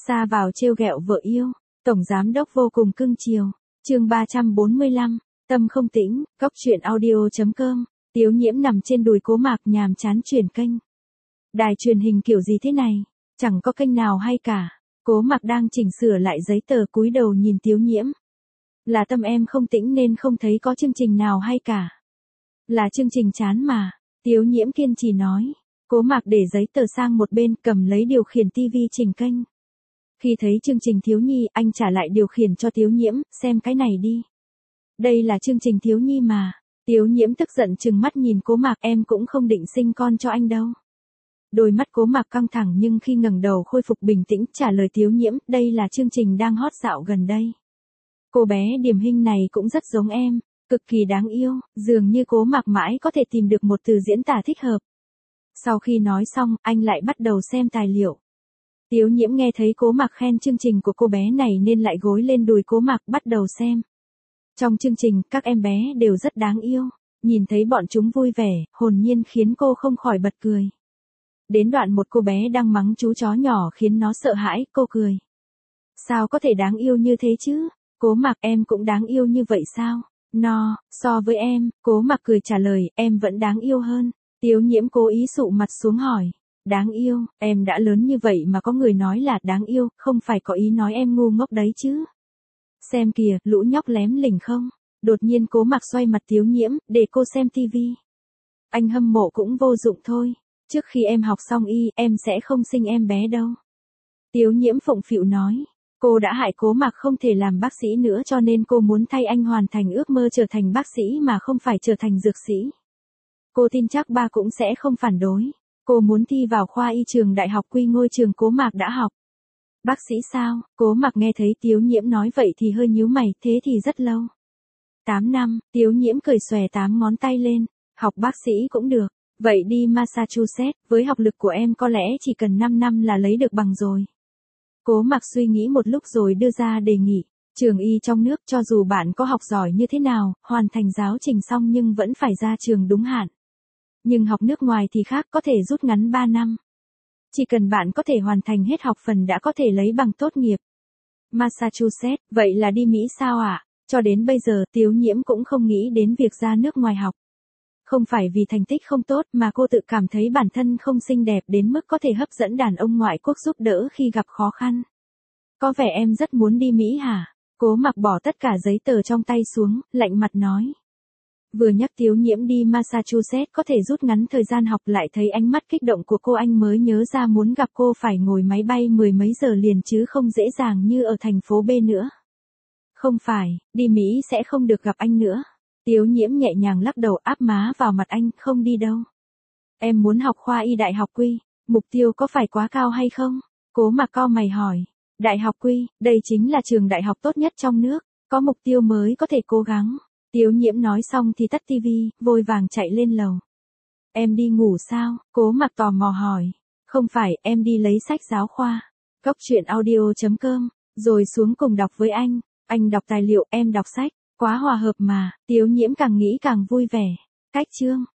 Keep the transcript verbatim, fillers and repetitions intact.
Sa vào trêu ghẹo vợ yêu, tổng giám đốc vô cùng cưng chiều. Chương ba trăm bốn mươi lăm, tâm không tĩnh, cốc truyện audio chấm com. Tiếu Nhiễm nằm trên đùi Cố Mạc nhàm chán chuyển kênh. Đài truyền hình kiểu gì thế này, chẳng có kênh nào hay cả. Cố Mạc đang chỉnh sửa lại giấy tờ cúi đầu nhìn Tiếu Nhiễm. Là tâm em không tĩnh nên không thấy có chương trình nào hay cả. Là chương trình chán mà, Tiếu Nhiễm kiên trì nói. Cố Mạc để giấy tờ sang một bên, cầm lấy điều khiển tivi chỉnh kênh. Khi thấy chương trình thiếu nhi, anh trả lại điều khiển cho Tiếu Nhiễm, xem cái này đi. Đây là chương trình thiếu nhi mà. Tiếu Nhiễm tức giận trừng mắt nhìn Cố Mạc, em cũng không định sinh con cho anh đâu. Đôi mắt Cố Mạc căng thẳng nhưng khi ngẩng đầu khôi phục bình tĩnh, trả lời Tiếu Nhiễm, đây là chương trình đang hot dạo gần đây. Cô bé điềm hình này cũng rất giống em, cực kỳ đáng yêu, dường như Cố Mạc mãi có thể tìm được một từ diễn tả thích hợp. Sau khi nói xong, anh lại bắt đầu xem tài liệu. Tiếu Nhiễm nghe thấy Cố Mạc khen chương trình của cô bé này nên lại gối lên đùi Cố Mạc bắt đầu xem. Trong chương trình, các em bé đều rất đáng yêu, nhìn thấy bọn chúng vui vẻ, hồn nhiên khiến cô không khỏi bật cười. Đến đoạn một cô bé đang mắng chú chó nhỏ khiến nó sợ hãi, cô cười. Sao có thể đáng yêu như thế chứ? Cố Mạc, em cũng đáng yêu như vậy sao? No, so với em, Cố Mạc cười trả lời, em vẫn đáng yêu hơn. Tiếu Nhiễm cố ý sụ mặt xuống hỏi. Đáng yêu, em đã lớn như vậy mà có người nói là đáng yêu, không phải có ý nói em ngu ngốc đấy chứ. Xem kìa, lũ nhóc lém lỉnh không? Đột nhiên Cố Mạc xoay mặt Tiếu Nhiễm, để cô xem tivi. Anh hâm mộ cũng vô dụng thôi. Trước khi em học xong y, em sẽ không sinh em bé đâu. Tiếu Nhiễm phụng phịu nói. Cô đã hại Cố Mạc không thể làm bác sĩ nữa cho nên cô muốn thay anh hoàn thành ước mơ trở thành bác sĩ mà không phải trở thành dược sĩ. Cô tin chắc ba cũng sẽ không phản đối. Cô muốn thi vào khoa y trường đại học Quy ngôi trường Cố Mạc đã học. Bác sĩ sao? Cố Mạc nghe thấy Tiếu Nhiễm nói vậy thì hơi nhíu mày, thế thì rất lâu. tám năm, Tiếu Nhiễm cười xòe tám ngón tay lên. Học bác sĩ cũng được. Vậy đi Massachusetts, với học lực của em có lẽ chỉ cần năm năm là lấy được bằng rồi. Cố Mạc suy nghĩ một lúc rồi đưa ra đề nghị. Trường y trong nước cho dù bạn có học giỏi như thế nào, hoàn thành giáo trình xong nhưng vẫn phải ra trường đúng hạn. Nhưng học nước ngoài thì khác, có thể rút ngắn ba năm. Chỉ cần bạn có thể hoàn thành hết học phần đã có thể lấy bằng tốt nghiệp. Massachusetts, vậy là đi Mỹ sao ạ? À? Cho đến bây giờ Tiếu Nhiễm cũng không nghĩ đến việc ra nước ngoài học. Không phải vì thành tích không tốt mà cô tự cảm thấy bản thân không xinh đẹp đến mức có thể hấp dẫn đàn ông ngoại quốc giúp đỡ khi gặp khó khăn. Có vẻ em rất muốn đi Mỹ hả? Cố Mạc bỏ tất cả giấy tờ trong tay xuống, lạnh mặt nói. Vừa nhắc Tiếu Nhiễm đi Massachusetts có thể rút ngắn thời gian học lại thấy ánh mắt kích động của cô anh mới nhớ ra muốn gặp cô phải ngồi máy bay mười mấy giờ liền chứ không dễ dàng như ở thành phố B nữa. Không phải, đi Mỹ sẽ không được gặp anh nữa. Tiếu Nhiễm nhẹ nhàng lắc đầu áp má vào mặt anh, không đi đâu. Em muốn học khoa y đại học Quy, mục tiêu có phải quá cao hay không? Cố Mạc cau mày hỏi. Đại học Quy, đây chính là trường đại học tốt nhất trong nước, có mục tiêu mới có thể cố gắng. Tiếu Nhiễm nói xong thì tắt tivi, vội vàng chạy lên lầu. Em đi ngủ sao? Cố Mạc tò mò hỏi. Không phải, em đi lấy sách giáo khoa. Cốc truyện audio chấm com, rồi xuống cùng đọc với anh. Anh đọc tài liệu, em đọc sách. Quá hòa hợp mà, Tiếu Nhiễm càng nghĩ càng vui vẻ. Cách chương.